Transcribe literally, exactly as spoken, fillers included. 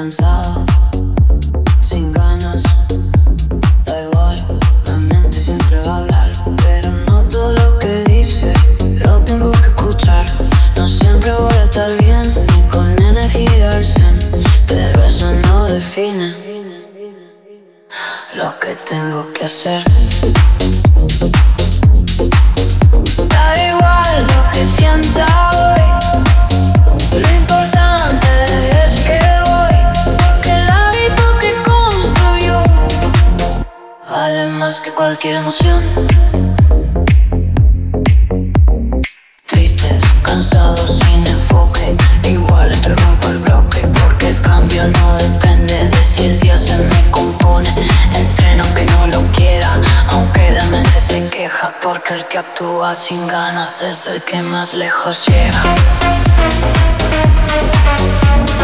cansado, sin ganas, da igual, la mente siempre va a hablar, pero no todo lo que dice lo tengo que escuchar. No siempre voy a estar bien, ni con energía al cien, pero eso no define lo que tengo que hacer. Da igual lo que sienta hoy, lo importante es que voy, porque el hábito que construyo vale más que cualquier emoción. Triste, cansado, sin enfoque, igual te rompo el bloque, porque el cambio no depende de si el día se me compone. Entreno aunque no lo quiera, aunque la mente se queja, porque el que actúa sin ganas es el que más lejos llega.